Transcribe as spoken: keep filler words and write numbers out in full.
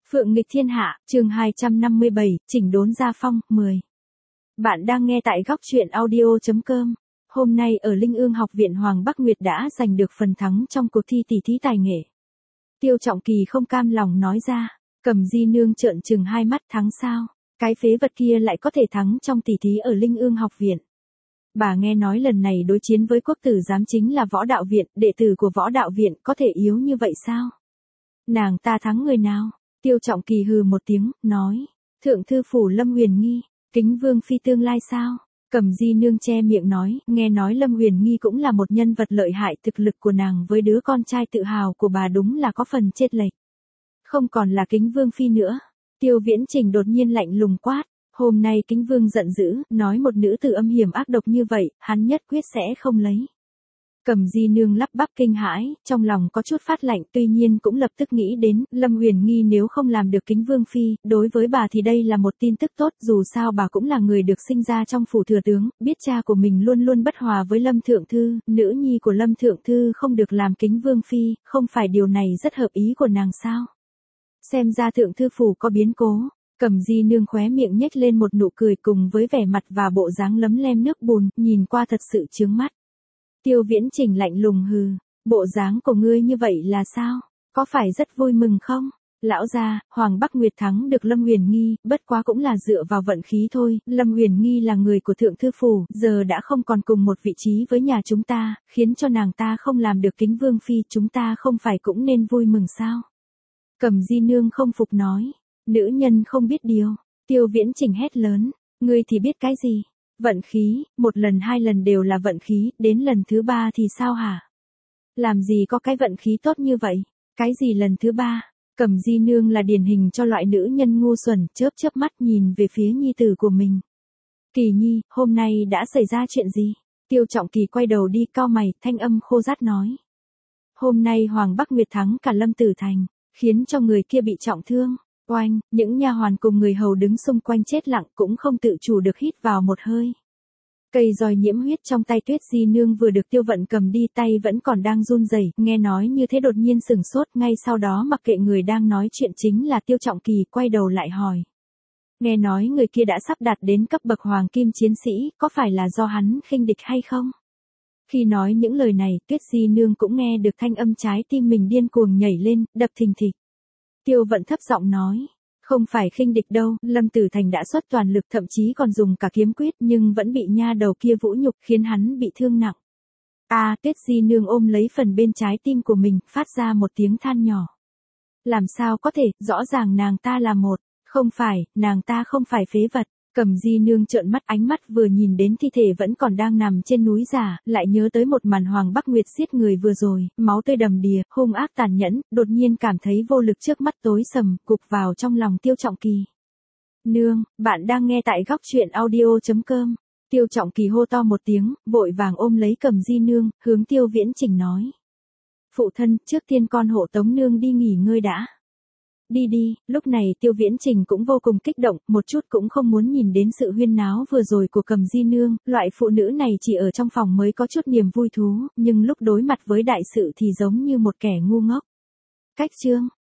Phượng nghịch thiên hạ, chương hai trăm năm mươi bảy, chỉnh đốn gia phong, mười. Bạn đang nghe tại góc truyện audio chấm com. Hôm nay ở Linh Ương Học viện Hoàng Bắc Nguyệt đã giành được phần thắng trong cuộc thi tỷ thí tài nghệ. Tiêu Trọng Kỳ không cam lòng nói ra, Cầm Di Nương trợn trừng hai mắt, thắng sao? Cái phế vật kia lại có thể thắng trong tỷ thí ở Linh Ương Học viện. Bà nghe nói lần này đối chiến với quốc tử giám chính là võ đạo viện, đệ tử của võ đạo viện có thể yếu như vậy sao? Nàng ta thắng người nào? Tiêu Trọng Kỳ hừ một tiếng, nói, thượng thư phủ Lâm Huyền Nghi, Kính Vương phi tương lai sao? Cầm Di Nương che miệng nói, nghe nói Lâm Huyền Nghi cũng là một nhân vật lợi hại, thực lực của nàng với đứa con trai tự hào của bà đúng là có phần chênh lệch. Không còn là Kính Vương phi nữa. Tiêu Viễn Trình đột nhiên lạnh lùng quát, hôm nay Kính Vương giận dữ, nói một nữ tử âm hiểm ác độc như vậy, hắn nhất quyết sẽ không lấy. Cầm Di Nương lắp bắp kinh hãi, trong lòng có chút phát lạnh, tuy nhiên cũng lập tức nghĩ đến, Lâm Huyền Nghi nếu không làm được Kính Vương phi, đối với bà thì đây là một tin tức tốt, dù sao bà cũng là người được sinh ra trong phủ thừa tướng, biết cha của mình luôn luôn bất hòa với Lâm Thượng Thư, nữ nhi của Lâm Thượng Thư không được làm Kính Vương phi, không phải điều này rất hợp ý của nàng sao? Xem ra Thượng Thư phủ có biến cố. Cầm Di Nương khóe miệng nhếch lên một nụ cười cùng với vẻ mặt và bộ dáng lấm lem nước bùn, nhìn qua thật sự chướng mắt. Tiêu Viễn Trình lạnh lùng hừ, bộ dáng của ngươi như vậy là sao? Có phải rất vui mừng không? Lão gia, Hoàng Bắc Nguyệt thắng được Lâm Huyền Nghi, bất quá cũng là dựa vào vận khí thôi, Lâm Huyền Nghi là người của Thượng Thư phủ, giờ đã không còn cùng một vị trí với nhà chúng ta, khiến cho nàng ta không làm được Kính Vương phi, chúng ta không phải cũng nên vui mừng sao? Cầm Di Nương không phục nói, nữ nhân không biết điều. Tiêu Viễn Trình hét lớn, ngươi thì biết cái gì? Vận khí, một lần hai lần đều là vận khí, đến lần thứ ba thì sao hả? Làm gì có cái vận khí tốt như vậy? Cái gì lần thứ ba? Cầm Di Nương là điển hình cho loại nữ nhân ngu xuẩn, chớp chớp mắt nhìn về phía nhi tử của mình. Kỳ Nhi, hôm nay đã xảy ra chuyện gì? Tiêu Trọng Kỳ quay đầu đi, cau mày, thanh âm khô rát nói. Hôm nay Hoàng Bắc Nguyệt thắng cả Lâm Tử Thành, khiến cho người kia bị trọng thương. Oanh, những nha hoàn cùng người hầu đứng xung quanh chết lặng, cũng không tự chủ được hít vào một hơi. Cây roi nhiễm huyết trong tay Tuyết Di Nương vừa được Tiêu Vận cầm đi, tay vẫn còn đang run rẩy, nghe nói như thế đột nhiên sửng sốt, ngay sau đó mặc kệ người đang nói chuyện chính là Tiêu Trọng Kỳ, quay đầu lại hỏi. Nghe nói người kia đã sắp đạt đến cấp bậc hoàng kim chiến sĩ, có phải là do hắn khinh địch hay không? Khi nói những lời này, Tuyết Di Nương cũng nghe được thanh âm trái tim mình điên cuồng nhảy lên, đập thình thịch. Tiêu Vận thấp giọng nói, không phải khinh địch đâu, Lâm Tử Thành đã xuất toàn lực, thậm chí còn dùng cả kiếm quyết, nhưng vẫn bị nha đầu kia vũ nhục, khiến hắn bị thương nặng. A, à, Tuyết Di Nương ôm lấy phần bên trái tim của mình, phát ra một tiếng than nhỏ. Làm sao có thể, rõ ràng nàng ta là một, không phải, nàng ta không phải phế vật. Cầm Di Nương trợn mắt, ánh mắt vừa nhìn đến thi thể vẫn còn đang nằm trên núi giả, lại nhớ tới một màn Hoàng Bắc Nguyệt giết người vừa rồi, máu tươi đầm đìa, hung ác tàn nhẫn, đột nhiên cảm thấy vô lực, trước mắt tối sầm, cụp vào trong lòng Tiêu Trọng Kỳ. Nương, bạn đang nghe tại góc truyện audio chấm com. Tiêu Trọng Kỳ hô to một tiếng, vội vàng ôm lấy Cầm Di Nương, hướng Tiêu Viễn Trình nói. Phụ thân, trước tiên con hộ tống nương đi nghỉ ngơi đã. Đi đi, lúc này Tiêu Viễn Trình cũng vô cùng kích động, một chút cũng không muốn nhìn đến sự huyên náo vừa rồi của Cầm Di Nương, loại phụ nữ này chỉ ở trong phòng mới có chút niềm vui thú, nhưng lúc đối mặt với đại sự thì giống như một kẻ ngu ngốc. Cách chương,